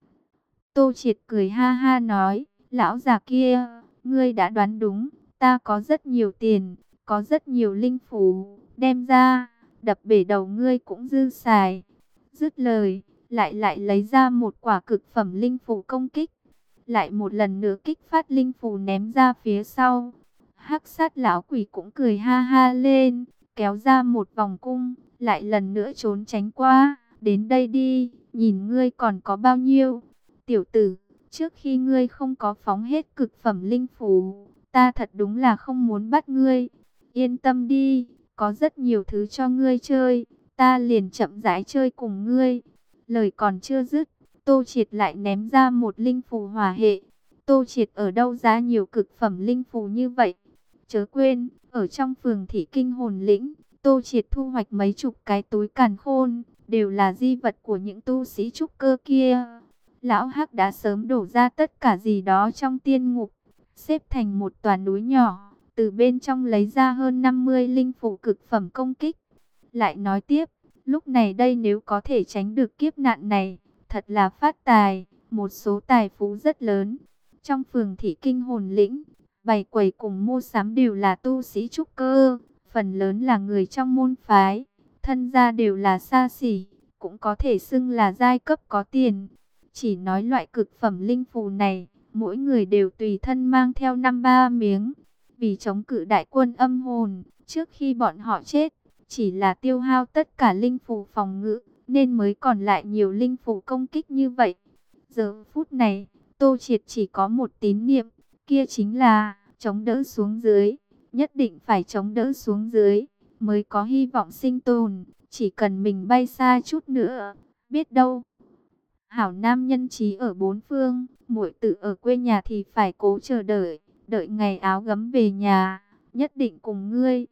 Tô Triệt cười ha ha nói, lão già kia, ngươi đã đoán đúng, ta có rất nhiều tiền, có rất nhiều linh phù, đem ra, đập bể đầu ngươi cũng dư xài. Dứt lời, lại lại lấy ra một quả cực phẩm linh phù công kích, lại một lần nữa kích phát linh phù ném ra phía sau. Hắc Sát lão quỷ cũng cười ha ha lên, kéo ra một vòng cung, lại lần nữa trốn tránh qua. Đến đây đi, nhìn ngươi còn có bao nhiêu. Tiểu tử, trước khi ngươi không có phóng hết cực phẩm linh phù, ta thật đúng là không muốn bắt ngươi. Yên tâm đi, có rất nhiều thứ cho ngươi chơi, ta liền chậm rãi chơi cùng ngươi. Lời còn chưa dứt, Tô Triệt lại ném ra một linh phù hỏa hệ. Tô Triệt ở đâu ra nhiều cực phẩm linh phù như vậy? Chớ quên, ở trong phường thị kinh hồn lĩnh, Tô Triệt thu hoạch mấy chục cái túi càn khôn, đều là di vật của những tu sĩ trúc cơ kia. Lão Hắc đã sớm đổ ra tất cả gì đó trong tiên ngục, xếp thành một tòa núi nhỏ, từ bên trong lấy ra hơn năm mươi linh phù cực phẩm công kích. Lại nói tiếp, lúc này đây nếu có thể tránh được kiếp nạn này, thật là phát tài, một số tài phú rất lớn. Trong phường thị kinh hồn lĩnh, bày quầy cùng mua sắm đều là tu sĩ trúc cơ, phần lớn là người trong môn phái, thân gia đều là xa xỉ, cũng có thể xưng là giai cấp có tiền. Chỉ nói loại cực phẩm linh phù này, mỗi người đều tùy thân mang theo năm ba miếng, vì chống cự đại quân âm hồn, trước khi bọn họ chết, chỉ là tiêu hao tất cả linh phù phòng ngự, nên mới còn lại nhiều linh phù công kích như vậy. Giờ phút này, Tô Triệt chỉ có một tín niệm, kia chính là chống đỡ xuống dưới, nhất định phải chống đỡ xuống dưới, mới có hy vọng sinh tồn. Chỉ cần mình bay xa chút nữa, biết đâu. Hảo nam nhân trí ở bốn phương, muội tử ở quê nhà thì phải cố chờ đợi, đợi ngày áo gấm về nhà, nhất định cùng ngươi.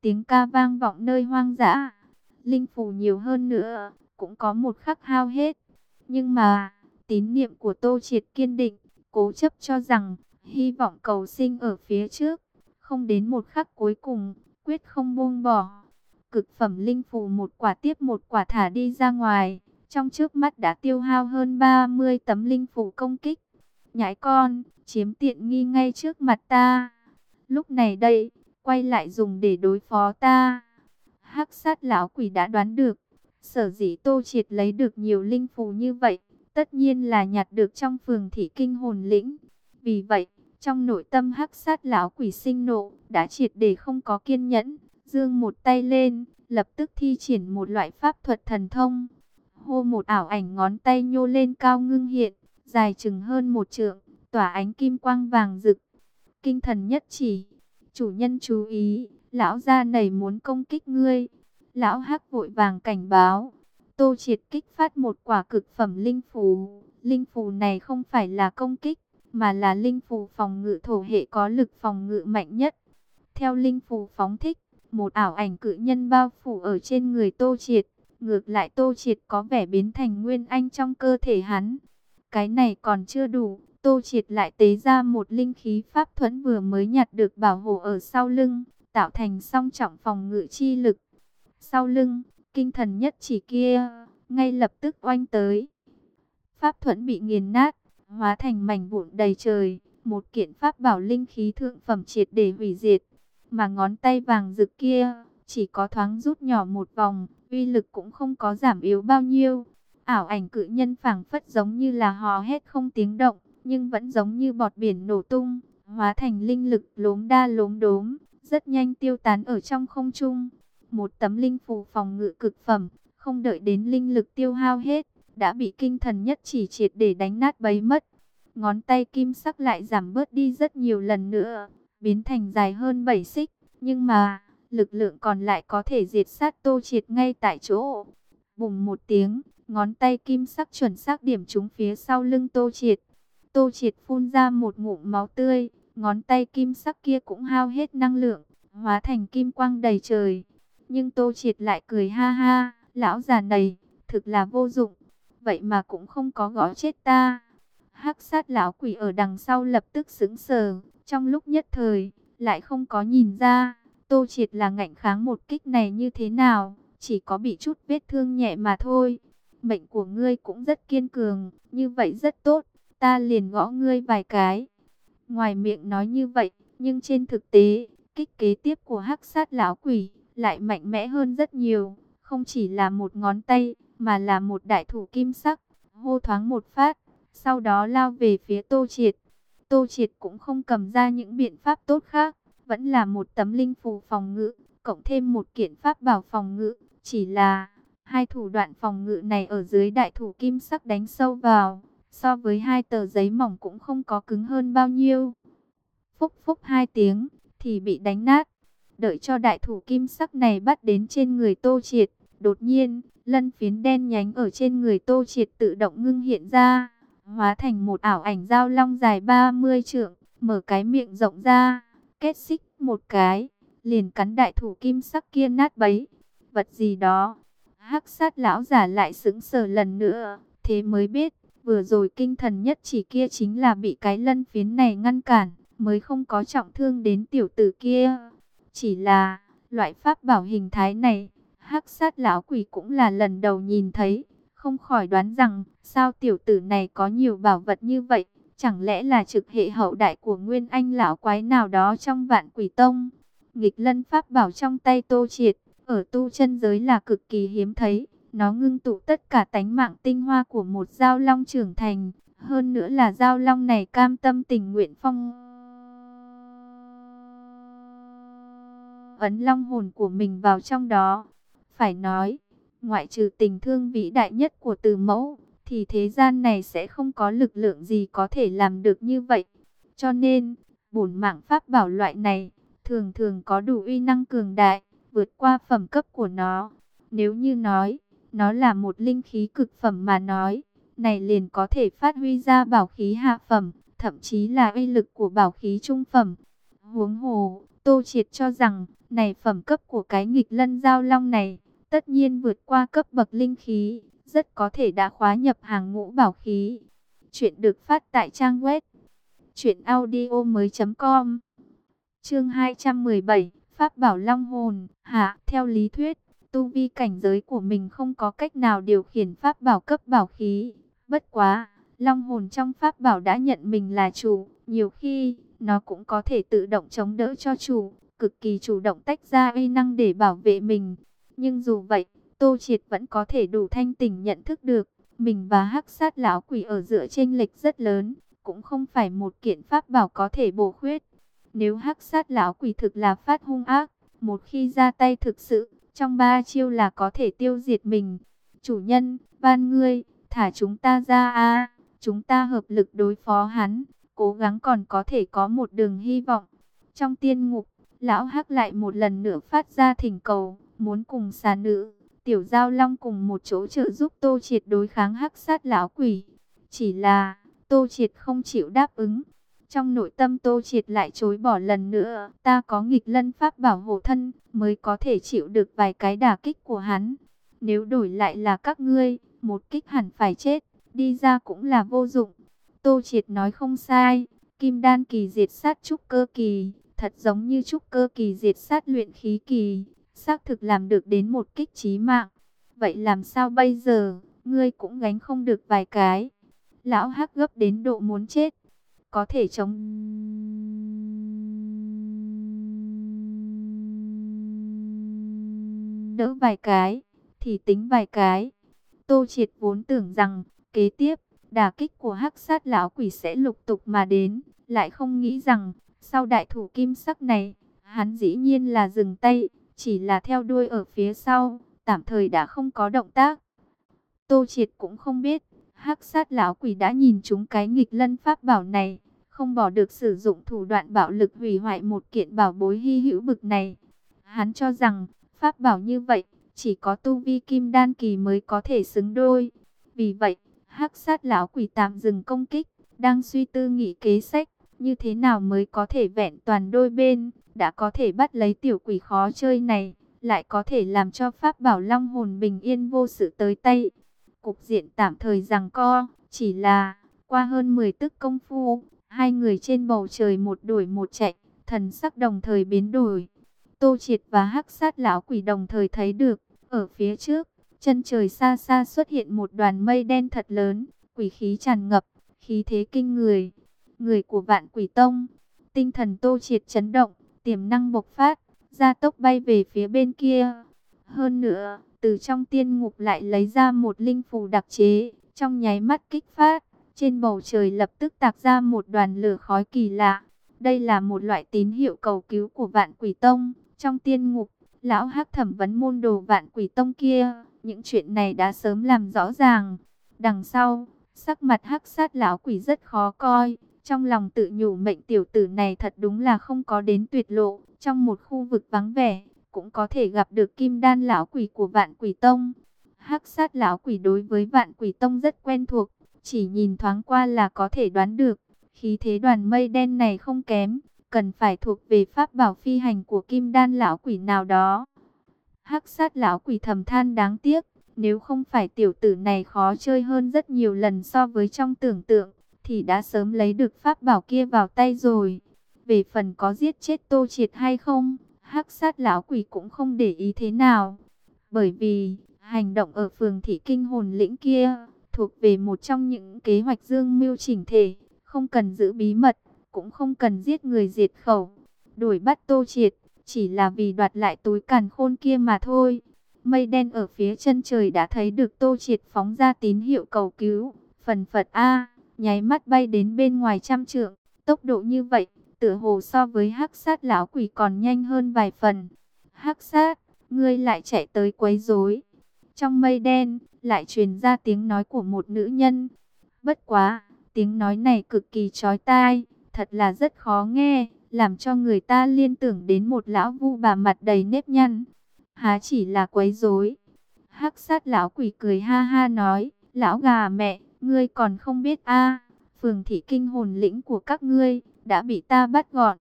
tiếng ca vang vọng nơi hoang dã. Linh phù nhiều hơn nữa, cũng có một khắc hao hết. Nhưng mà, tín niệm của Tô Triệt kiên định, cố chấp cho rằng, hy vọng cầu sinh ở phía trước, không đến một khắc cuối cùng, quyết không buông bỏ. Cực phẩm linh phù một quả tiếp một quả thả đi ra ngoài, trong trước mắt đã tiêu hao hơn ba mươi tấm linh phù công kích. Nhãi con, chiếm tiện nghi ngay trước mặt ta. Lúc này đây, quay lại dùng để đối phó ta. Hắc sát lão quỷ đã đoán được, sở dĩ Tô Triệt lấy được nhiều linh phù như vậy, tất nhiên là nhặt được trong phường thị kinh hồn lĩnh. Vì vậy, trong nội tâm hắc sát lão quỷ sinh nộ, đã triệt để không có kiên nhẫn, giương một tay lên, lập tức thi triển một loại pháp thuật thần thông. Hô, một ảo ảnh ngón tay nhô lên cao ngưng hiện, dài chừng hơn một trượng, tỏa ánh kim quang vàng rực. Kinh thần nhất chỉ, chủ nhân chú ý, lão gia này muốn công kích ngươi. Lão hắc vội vàng cảnh báo. Tô Triệt kích phát một quả cực phẩm linh phù. Linh phù này không phải là công kích, mà là linh phù phòng ngự thổ hệ có lực phòng ngự mạnh nhất. Theo linh phù phóng thích, một ảo ảnh cự nhân bao phủ ở trên người Tô Triệt. Ngược lại Tô Triệt có vẻ biến thành nguyên anh trong cơ thể hắn. Cái này còn chưa đủ, Tô Triệt lại tế ra một linh khí pháp thuẫn vừa mới nhặt được bảo hộ ở sau lưng, tạo thành song trọng phòng ngự chi lực. Sau lưng, kinh thần nhất chỉ kia, ngay lập tức oanh tới. Pháp thuẫn bị nghiền nát, hóa thành mảnh vụn đầy trời, một kiện pháp bảo linh khí thượng phẩm triệt để hủy diệt. Mà ngón tay vàng rực kia, chỉ có thoáng rút nhỏ một vòng, uy lực cũng không có giảm yếu bao nhiêu. Ảo ảnh cự nhân phảng phất giống như là hò hét không tiếng động, nhưng vẫn giống như bọt biển nổ tung, hóa thành linh lực lốm đa lốm đốm, rất nhanh tiêu tán ở trong không trung. Một tấm linh phù phòng ngự cực phẩm, không đợi đến linh lực tiêu hao hết, đã bị kinh thần nhất chỉ triệt để đánh nát bấy mất. Ngón tay kim sắc lại giảm bớt đi rất nhiều lần nữa, biến thành dài hơn bảy xích, nhưng mà lực lượng còn lại có thể diệt sát Tô Triệt ngay tại chỗ. Bùng một tiếng, ngón tay kim sắc chuẩn xác điểm trúng phía sau lưng Tô Triệt. Tô Triệt phun ra một ngụm máu tươi, ngón tay kim sắc kia cũng hao hết năng lượng, hóa thành kim quang đầy trời. Nhưng Tô Triệt lại cười ha ha, lão già này, thực là vô dụng, vậy mà cũng không có gõ chết ta. Hắc sát lão quỷ ở đằng sau lập tức sững sờ, trong lúc nhất thời, lại không có nhìn ra, Tô Triệt là ngạnh kháng một kích này như thế nào, chỉ có bị chút vết thương nhẹ mà thôi. Mệnh của ngươi cũng rất kiên cường, như vậy rất tốt, ta liền gõ ngươi vài cái. Ngoài miệng nói như vậy, nhưng trên thực tế, kích kế tiếp của hắc sát lão quỷ lại mạnh mẽ hơn rất nhiều, không chỉ là một ngón tay, mà là một đại thủ kim sắc, hô thoáng một phát, sau đó lao về phía Tô Triệt. Tô Triệt cũng không cầm ra những biện pháp tốt khác, vẫn là một tấm linh phù phòng ngự, cộng thêm một kiện pháp bảo phòng ngự, chỉ là hai thủ đoạn phòng ngự này ở dưới đại thủ kim sắc đánh sâu vào, so với hai tờ giấy mỏng cũng không có cứng hơn bao nhiêu. Phúc phúc hai tiếng, thì bị đánh nát. Đợi cho đại thủ kim sắc này bắt đến trên người Tô Triệt, đột nhiên, lân phiến đen nhánh ở trên người Tô Triệt tự động ngưng hiện ra, hóa thành một ảo ảnh dao long dài ba mươi trượng, mở cái miệng rộng ra, kết xích một cái, liền cắn đại thủ kim sắc kia nát bấy. Vật gì đó? Hắc sát lão giả lại sững sờ lần nữa, thế mới biết, vừa rồi kinh thần nhất chỉ kia chính là bị cái lân phiến này ngăn cản, mới không có trọng thương đến tiểu tử kia. Chỉ là, loại pháp bảo hình thái này, hắc sát lão quỷ cũng là lần đầu nhìn thấy, không khỏi đoán rằng, sao tiểu tử này có nhiều bảo vật như vậy, chẳng lẽ là trực hệ hậu đại của nguyên anh lão quái nào đó trong vạn quỷ tông. Nghịch lân pháp bảo trong tay Tô Triệt, ở tu chân giới là cực kỳ hiếm thấy, nó ngưng tụ tất cả tánh mạng tinh hoa của một giao long trưởng thành, hơn nữa là giao long này cam tâm tình nguyện phong ấn long hồn của mình vào trong đó. Phải nói, ngoại trừ tình thương vĩ đại nhất của Từ Mẫu, thì thế gian này sẽ không có lực lượng gì có thể làm được như vậy. Cho nên, bổn mạng pháp bảo loại này, thường thường có đủ uy năng cường đại, vượt qua phẩm cấp của nó. Nếu như nói, nó là một linh khí cực phẩm mà nói, này liền có thể phát huy ra bảo khí hạ phẩm, thậm chí là uy lực của bảo khí trung phẩm. Huống hồ, Tô Triệt cho rằng, này phẩm cấp của cái nghịch lân giao long này, tất nhiên vượt qua cấp bậc linh khí, rất có thể đã khóa nhập hàng ngũ bảo khí. Chuyện được phát tại trang web truyện audio mới chấm com. Chương hai trăm mười bảy, Pháp bảo long hồn. Hạ, theo lý thuyết, tu vi cảnh giới của mình không có cách nào điều khiển pháp bảo cấp bảo khí. Bất quá, long hồn trong pháp bảo đã nhận mình là chủ, nhiều khi nó cũng có thể tự động chống đỡ cho chủ, cực kỳ chủ động tách ra uy năng để bảo vệ mình. Nhưng dù vậy, Tô Triệt vẫn có thể đủ thanh tỉnh nhận thức được, mình và Hắc Sát lão quỷ ở giữa chênh lệch rất lớn, cũng không phải một kiện pháp bảo có thể bổ khuyết. Nếu Hắc Sát lão quỷ thực là phát hung ác, một khi ra tay thực sự, trong ba chiêu là có thể tiêu diệt mình. Chủ nhân, van ngươi, thả chúng ta ra a, chúng ta hợp lực đối phó hắn, cố gắng còn có thể có một đường hy vọng. Trong tiên ngục, lão Hắc lại một lần nữa phát ra thỉnh cầu, muốn cùng xà nữ, tiểu giao long cùng một chỗ trợ giúp Tô Triệt đối kháng Hắc Sát lão quỷ. Chỉ là, Tô Triệt không chịu đáp ứng. Trong nội tâm Tô Triệt lại chối bỏ lần nữa, ta có nghịch lân pháp bảo hộ thân, mới có thể chịu được vài cái đả kích của hắn. Nếu đổi lại là các ngươi, một kích hẳn phải chết, đi ra cũng là vô dụng. Tô Triệt nói không sai, kim đan kỳ diệt sát trúc cơ kỳ, thật giống như trúc cơ kỳ diệt sát luyện khí kỳ, xác thực làm được đến một kích chí mạng. Vậy làm sao bây giờ, ngươi cũng gánh không được vài cái. Lão Hắc gấp đến độ muốn chết, có thể chống đỡ vài cái, thì tính vài cái. Tô Triệt vốn tưởng rằng, kế tiếp, đả kích của Hắc Sát lão quỷ sẽ lục tục mà đến, lại không nghĩ rằng, sau đại thủ kim sắc này, hắn dĩ nhiên là dừng tay, chỉ là theo đuôi ở phía sau, tạm thời đã không có động tác. Tô Triệt cũng không biết, Hắc Sát lão quỷ đã nhìn trúng cái nghịch lân pháp bảo này, không bỏ được sử dụng thủ đoạn bạo lực hủy hoại một kiện bảo bối hy hữu bực này. Hắn cho rằng, pháp bảo như vậy, chỉ có tu vi kim đan kỳ mới có thể xứng đôi. Vì vậy, Hắc Sát lão quỷ tạm dừng công kích, đang suy tư nghĩ kế sách, như thế nào mới có thể vẹn toàn đôi bên, đã có thể bắt lấy tiểu quỷ khó chơi này, lại có thể làm cho pháp bảo long hồn bình yên vô sự tới tay. Cục diện tạm thời giằng co, chỉ là, qua hơn mười tức công phu, hai người trên bầu trời một đuổi một chạy, thần sắc đồng thời biến đổi. Tô Triệt và Hắc Sát lão quỷ đồng thời thấy được, ở phía trước, chân trời xa xa xuất hiện một đoàn mây đen thật lớn, quỷ khí tràn ngập, khí thế kinh người. Người của Vạn Quỷ Tông, tinh thần Tô Triệt chấn động, tiềm năng bộc phát, gia tốc bay về phía bên kia. Hơn nữa, từ trong tiên ngục lại lấy ra một linh phù đặc chế, trong nháy mắt kích phát, trên bầu trời lập tức tạc ra một đoàn lửa khói kỳ lạ. Đây là một loại tín hiệu cầu cứu của Vạn Quỷ Tông. Trong tiên ngục, lão Hắc thẩm vấn môn đồ Vạn Quỷ Tông kia, những chuyện này đã sớm làm rõ ràng. Đằng sau, sắc mặt Hắc Sát lão quỷ rất khó coi, trong lòng tự nhủ mệnh tiểu tử này thật đúng là không có đến tuyệt lộ, trong một khu vực vắng vẻ, cũng có thể gặp được Kim Đan lão quỷ của Vạn Quỷ Tông. Hắc Sát lão quỷ đối với Vạn Quỷ Tông rất quen thuộc, chỉ nhìn thoáng qua là có thể đoán được, khí thế đoàn mây đen này không kém, cần phải thuộc về pháp bảo phi hành của Kim Đan lão quỷ nào đó. Hắc Sát lão quỷ thầm than đáng tiếc, nếu không phải tiểu tử này khó chơi hơn rất nhiều lần so với trong tưởng tượng, thì đã sớm lấy được pháp bảo kia vào tay rồi. Về phần có giết chết Tô Triệt hay không, Hắc Sát lão quỷ cũng không để ý thế nào, bởi vì hành động ở phường Thị Kinh Hồn Lĩnh kia thuộc về một trong những kế hoạch dương mưu chỉnh thể, không cần giữ bí mật, cũng không cần giết người diệt khẩu. Đuổi bắt Tô Triệt chỉ là vì đoạt lại túi càn khôn kia mà thôi. Mây đen ở phía chân trời đã thấy được Tô Triệt phóng ra tín hiệu cầu cứu, phần phật a, nháy mắt bay đến bên ngoài trăm trượng. Tốc độ như vậy, tựa hồ so với Hắc Sát lão quỷ còn nhanh hơn vài phần. Hắc Sát, ngươi lại chạy tới quấy rối. Trong mây đen, lại truyền ra tiếng nói của một nữ nhân. Bất quá, tiếng nói này cực kỳ chói tai, thật là rất khó nghe, làm cho người ta liên tưởng đến một lão vu bà mặt đầy nếp nhăn. Há chỉ là quấy rối. Hắc Sát lão quỷ cười ha ha nói, lão gà mẹ, ngươi còn không biết a, phường Thị Kinh Hồn Lĩnh của các ngươi đã bị ta bắt gọn.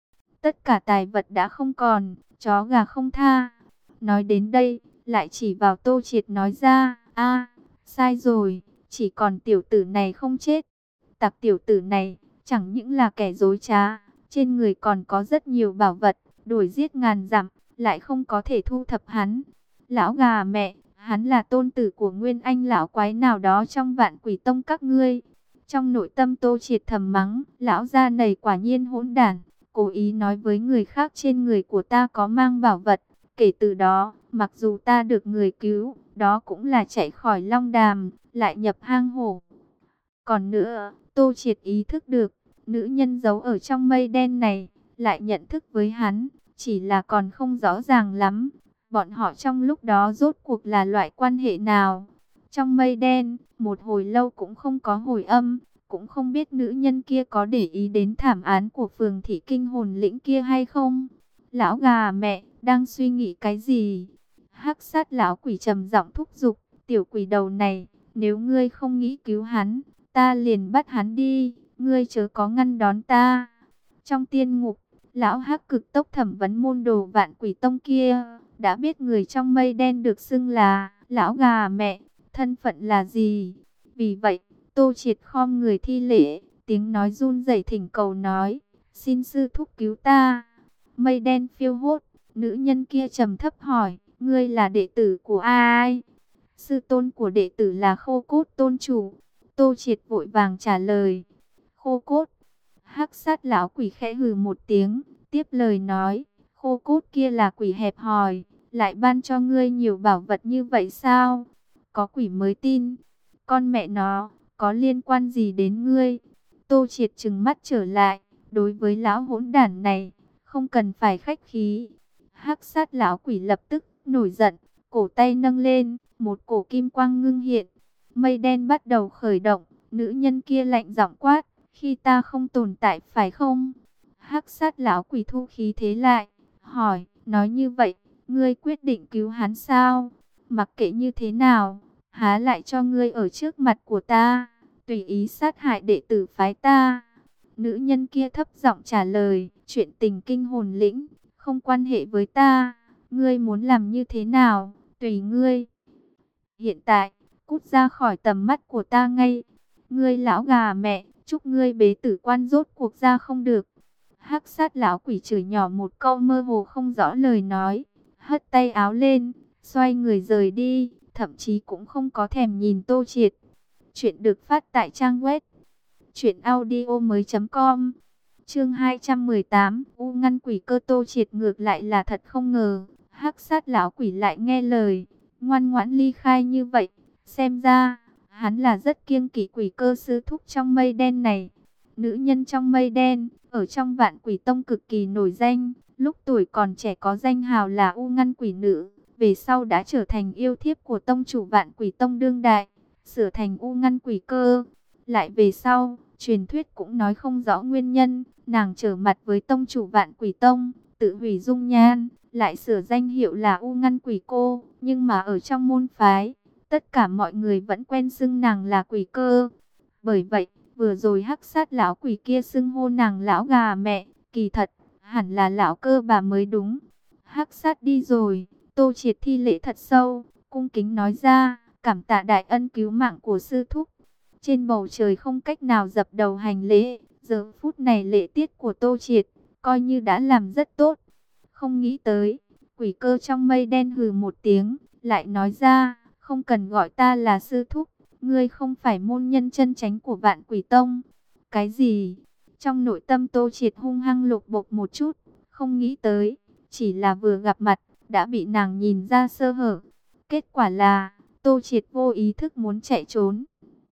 tất cả tài vật đã không còn, chó gà không tha. Nói đến đây, lại chỉ vào Tô Triệt nói ra, a, sai rồi, chỉ còn tiểu tử này không chết. Tặc tiểu tử này, chẳng những là kẻ dối trá, trên người còn có rất nhiều bảo vật, đuổi giết ngàn dặm, lại không có thể thu thập hắn. Lão gà mẹ, hắn là tôn tử của Nguyên Anh lão quái nào đó trong Vạn Quỷ Tông các ngươi. Trong nội tâm Tô Triệt thầm mắng, lão gia này quả nhiên hỗn đản, cố ý nói với người khác trên người của ta có mang bảo vật. Kể từ đó, mặc dù ta được người cứu, đó cũng là chạy khỏi long đàm, lại nhập hang hổ. Còn nữa, Tô Triệt ý thức được, nữ nhân giấu ở trong mây đen này, lại nhận thức với hắn, chỉ là còn không rõ ràng lắm. Bọn họ trong lúc đó rốt cuộc là loại quan hệ nào? Trong mây đen, một hồi lâu cũng không có hồi âm, cũng không biết nữ nhân kia có để ý đến thảm án của phường thị kinh hồn lĩnh kia hay không. Lão gà mẹ, đang suy nghĩ cái gì? Hắc sát lão quỷ trầm giọng thúc giục, tiểu quỷ đầu này, nếu ngươi không nghĩ cứu hắn, ta liền bắt hắn đi, ngươi chớ có ngăn đón ta. Trong tiên ngục, lão hắc cực tốc thẩm vấn môn đồ Vạn Quỷ Tông kia, đã biết người trong mây đen được xưng là lão gà mẹ, thân phận là gì. Vì vậy, Tô Triệt khom người thi lễ, tiếng nói run rẩy thỉnh cầu nói, xin sư thúc cứu ta. Mây đen phiêu hốt, nữ nhân kia trầm thấp hỏi, ngươi là đệ tử của ai? Sư tôn của đệ tử là Khô Cốt tôn chủ. Tô Triệt vội vàng trả lời, Khô Cốt. Hắc sát lão quỷ khẽ hừ một tiếng, tiếp lời nói, Khô Cốt kia là quỷ hẹp hòi, lại ban cho ngươi nhiều bảo vật như vậy sao? Có quỷ mới tin. Con mẹ nó, có liên quan gì đến ngươi? Tô Triệt trừng mắt trở lại, đối với lão hỗn đản này, không cần phải khách khí. Hắc sát lão quỷ lập tức nổi giận, cổ tay nâng lên, một cổ kim quang ngưng hiện. Mây đen bắt đầu khởi động, nữ nhân kia lạnh giọng quát, khi ta không tồn tại phải không? Hắc sát lão quỷ thu khí thế lại, hỏi, nói như vậy, ngươi quyết định cứu hắn sao? Mặc kệ như thế nào, há lại cho ngươi ở trước mặt của ta, tùy ý sát hại đệ tử phái ta. Nữ nhân kia thấp giọng trả lời, chuyện tình kinh hồn lĩnh, không quan hệ với ta, ngươi muốn làm như thế nào, tùy ngươi. Hiện tại, cút ra khỏi tầm mắt của ta ngay, ngươi lão gà mẹ, chúc ngươi bế tử quan rốt cuộc ra không được. Hắc sát lão quỷ chửi nhỏ một câu mơ hồ không rõ lời nói, hất tay áo lên, xoay người rời đi, thậm chí cũng không có thèm nhìn Tô Triệt. Chuyện được phát tại trang web truyện audio mới chấm com. Chương hai trăm mười tám, U ngăn quỷ cơ. Tô Triệt ngược lại là thật không ngờ, hắc sát lão quỷ lại nghe lời, ngoan ngoãn ly khai như vậy. Xem ra, hắn là rất kiêng kỵ quỷ cơ sư thúc trong mây đen này. Nữ nhân trong mây đen, ở trong Vạn Quỷ Tông cực kỳ nổi danh, lúc tuổi còn trẻ có danh hào là U ngăn quỷ nữ, về sau đã trở thành yêu thiếp của tông chủ Vạn Quỷ Tông đương đại, sửa thành U ngăn quỷ cơ. Lại về sau, truyền thuyết cũng nói không rõ nguyên nhân, nàng trở mặt với tông chủ Vạn Quỷ Tông, tự hủy dung nhan, lại sửa danh hiệu là U ngăn quỷ cô, nhưng mà ở trong môn phái, tất cả mọi người vẫn quen xưng nàng là quỷ cơ. Bởi vậy, vừa rồi hắc sát lão quỷ kia xưng hô nàng lão gà mẹ, kỳ thật, hẳn là lão cơ bà mới đúng. Hắc sát đi rồi, Tô Triệt thi lễ thật sâu, cung kính nói ra, cảm tạ đại ân cứu mạng của sư thúc. Trên bầu trời không cách nào dập đầu hành lễ, giờ phút này lễ tiết của Tô Triệt, coi như đã làm rất tốt. Không nghĩ tới, quỷ cơ trong mây đen hừ một tiếng, lại nói ra, không cần gọi ta là sư thúc, ngươi không phải môn nhân chân chánh của Vạn Quỷ Tông. Cái gì? Trong nội tâm Tô Triệt hung hăng lục bộc một chút, không nghĩ tới, chỉ là vừa gặp mặt, đã bị nàng nhìn ra sơ hở. Kết quả là, Tô Triệt vô ý thức muốn chạy trốn.